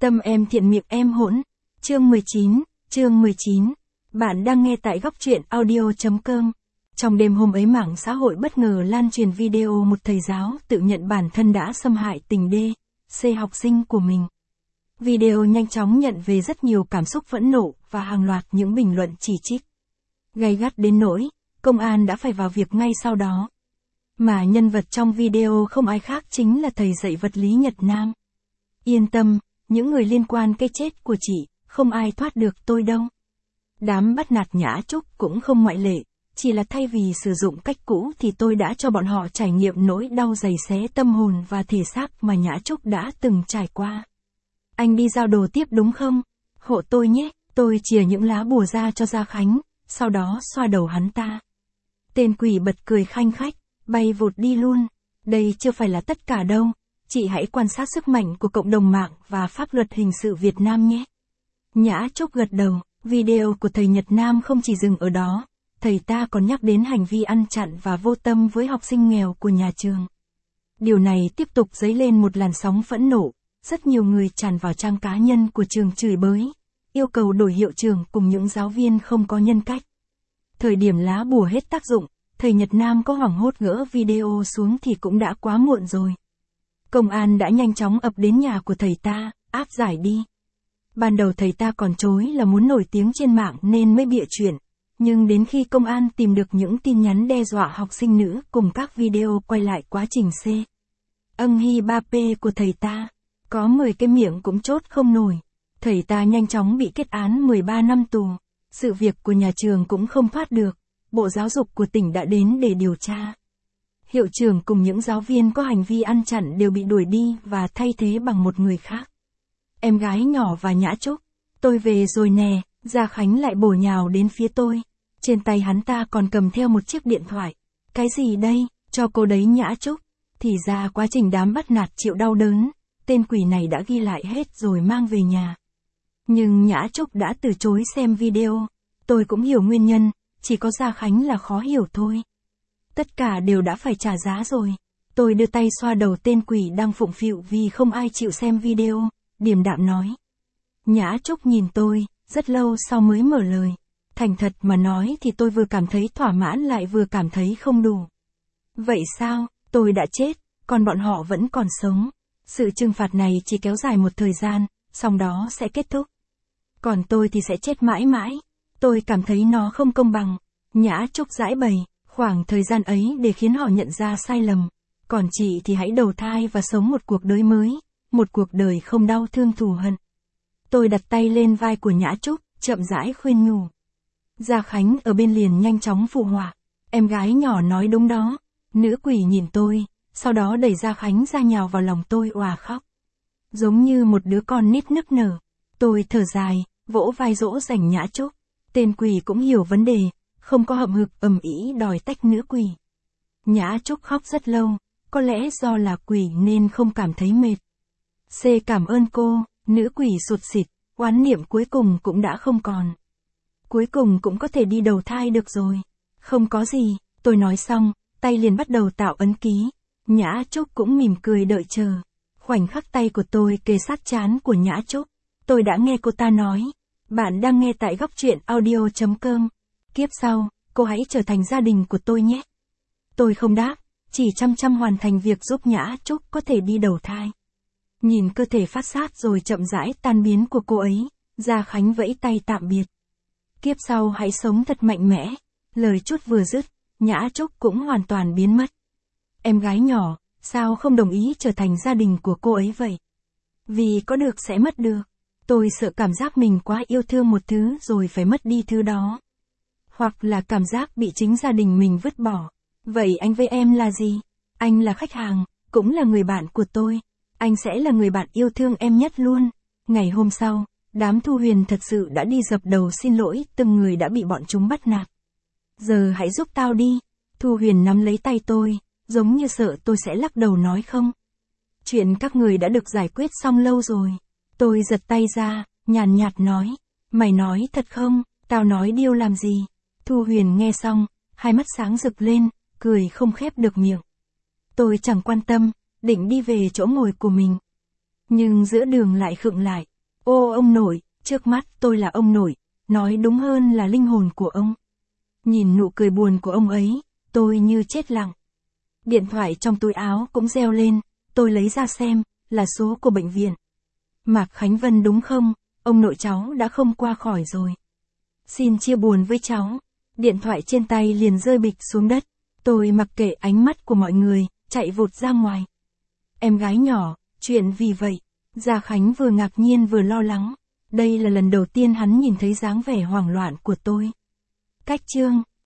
Tâm em thiện miệng em hỗn. Chương 19. Bạn đang nghe tại góc truyện audio.com. Trong đêm hôm ấy mạng xã hội bất ngờ lan truyền video một thầy giáo tự nhận bản thân đã xâm hại tình D.C học sinh của mình. Video nhanh chóng nhận về rất nhiều cảm xúc phẫn nộ và hàng loạt những bình luận chỉ trích. Gay gắt đến nỗi, công an đã phải vào việc ngay sau đó. Mà nhân vật trong video không ai khác chính là thầy dạy vật lý Nhật Nam. Yên tâm, những người liên quan cái chết của chị, không ai thoát được tôi đâu. Đám bắt nạt Nhã Trúc cũng không ngoại lệ, chỉ là thay vì sử dụng cách cũ thì tôi đã cho bọn họ trải nghiệm nỗi đau giày xé tâm hồn và thể xác mà Nhã Trúc đã từng trải qua. Anh đi giao đồ tiếp đúng không? Hộ tôi nhé, tôi chìa những lá bùa ra cho Gia Khánh, sau đó xoa đầu hắn ta. Tên quỷ bật cười khanh khách, bay vụt đi luôn. Đây chưa phải là tất cả đâu. Chị hãy quan sát sức mạnh của cộng đồng mạng và pháp luật hình sự Việt Nam nhé. Nhã Trúc gật đầu, video của thầy Nhật Nam không chỉ dừng ở đó, thầy ta còn nhắc đến hành vi ăn chặn và vô tâm với học sinh nghèo của nhà trường. Điều này tiếp tục dấy lên một làn sóng phẫn nộ, rất nhiều người tràn vào trang cá nhân của trường chửi bới, yêu cầu đổi hiệu trưởng cùng những giáo viên không có nhân cách. Thời điểm lá bùa hết tác dụng, thầy Nhật Nam có hoảng hốt gỡ video xuống thì cũng đã quá muộn rồi. Công an đã nhanh chóng ập đến nhà của thầy ta, áp giải đi. Ban đầu thầy ta còn chối là muốn nổi tiếng trên mạng nên mới bịa chuyện, nhưng đến khi công an tìm được những tin nhắn đe dọa học sinh nữ cùng các video quay lại quá trình Hi 3P của thầy ta, có 10 cái miệng cũng chốt không nổi. Thầy ta nhanh chóng bị kết án 13 năm tù, sự việc của nhà trường cũng không thoát được, Bộ Giáo dục của tỉnh đã đến để điều tra. Hiệu trưởng cùng những giáo viên có hành vi ăn chặn đều bị đuổi đi và thay thế bằng một người khác. Em gái nhỏ và Nhã Trúc, tôi về rồi nè, Gia Khánh lại bổ nhào đến phía tôi. Trên tay hắn ta còn cầm theo một chiếc điện thoại. Cái gì đây, cho cô đấy Nhã Trúc. Thì ra quá trình đám bắt nạt chịu đau đớn, tên quỷ này đã ghi lại hết rồi mang về nhà. Nhưng Nhã Trúc đã từ chối xem video. Tôi cũng hiểu nguyên nhân, chỉ có Gia Khánh là khó hiểu thôi. Tất cả đều đã phải trả giá rồi. Tôi đưa tay xoa đầu tên quỷ đang phụng phịu vì không ai chịu xem video, điềm đạm nói. Nhã Trúc nhìn tôi, rất lâu sau mới mở lời. Thành thật mà nói thì tôi vừa cảm thấy thỏa mãn lại vừa cảm thấy không đủ. Vậy sao, tôi đã chết, còn bọn họ vẫn còn sống. Sự trừng phạt này chỉ kéo dài một thời gian, sau đó sẽ kết thúc. Còn tôi thì sẽ chết mãi mãi. Tôi cảm thấy nó không công bằng. Nhã Trúc giãi bày, khoảng thời gian ấy để khiến họ nhận ra sai lầm. Còn chị thì hãy đầu thai và sống một cuộc đời mới, một cuộc đời không đau thương thù hận. Tôi đặt tay lên vai của Nhã Trúc, chậm rãi khuyên nhủ. Gia Khánh ở bên liền nhanh chóng phụ họa. Em gái nhỏ nói đúng đó. Nữ quỷ nhìn tôi, sau đó đẩy Gia Khánh ra nhào vào lòng tôi òa khóc. Giống như một đứa con nít nức nở. Tôi thở dài, vỗ vai dỗ dành Nhã Trúc. Tên quỷ cũng hiểu vấn đề, không có hậm hực ầm ĩ đòi tách nữ quỷ. Nhã Trúc khóc rất lâu, có lẽ do là quỷ nên không cảm thấy mệt. Cảm ơn cô, nữ quỷ sụt sịt, oán niệm cuối cùng cũng đã không còn. Cuối cùng cũng có thể đi đầu thai được rồi. Không có gì, tôi nói xong, tay liền bắt đầu tạo ấn ký. Nhã Trúc cũng mỉm cười đợi chờ. Khoảnh khắc tay của tôi kề sát trán của Nhã Trúc, tôi đã nghe cô ta nói. Bạn đang nghe tại góc truyện audio.com. Kiếp sau, cô hãy trở thành gia đình của tôi nhé. Tôi không đáp, chỉ chăm chăm hoàn thành việc giúp Nhã Trúc có thể đi đầu thai. Nhìn cơ thể phát sát rồi chậm rãi tan biến của cô ấy, Gia Khánh vẫy tay tạm biệt. Kiếp sau hãy sống thật mạnh mẽ. Lời chút vừa dứt, Nhã Trúc cũng hoàn toàn biến mất. Em gái nhỏ, sao không đồng ý trở thành gia đình của cô ấy vậy? Vì có được sẽ mất được. Tôi sợ cảm giác mình quá yêu thương một thứ rồi phải mất đi thứ đó. Hoặc là cảm giác bị chính gia đình mình vứt bỏ. Vậy anh với em là gì? Anh là khách hàng, cũng là người bạn của tôi. Anh sẽ là người bạn yêu thương em nhất luôn. Ngày hôm sau, đám Thu Huyền thật sự đã đi dập đầu xin lỗi từng người đã bị bọn chúng bắt nạt. Giờ hãy giúp tao đi. Thu Huyền nắm lấy tay tôi, giống như sợ tôi sẽ lắc đầu nói không. Chuyện các người đã được giải quyết xong lâu rồi. Tôi giật tay ra, nhàn nhạt nói. Mày nói thật không, tao nói điêu làm gì. Thu Huyền nghe xong, hai mắt sáng rực lên, cười không khép được miệng. Tôi chẳng quan tâm, định đi về chỗ ngồi của mình. Nhưng giữa đường lại khựng lại, Ô ông nội, trước mắt tôi là ông nội, nói đúng hơn là linh hồn của ông. Nhìn nụ cười buồn của ông ấy, tôi như chết lặng. Điện thoại trong túi áo cũng reo lên, tôi lấy ra xem, là số của bệnh viện. Mạc Khánh Vân đúng không? Ông nội cháu đã không qua khỏi rồi. Xin chia buồn với cháu. Điện thoại trên tay liền rơi bịch xuống đất. Tôi mặc kệ ánh mắt của mọi người, chạy vụt ra ngoài. Em gái nhỏ, chuyện vì vậy. Gia Khánh vừa ngạc nhiên vừa lo lắng. Đây là lần đầu tiên hắn nhìn thấy dáng vẻ hoảng loạn của tôi. Cách chương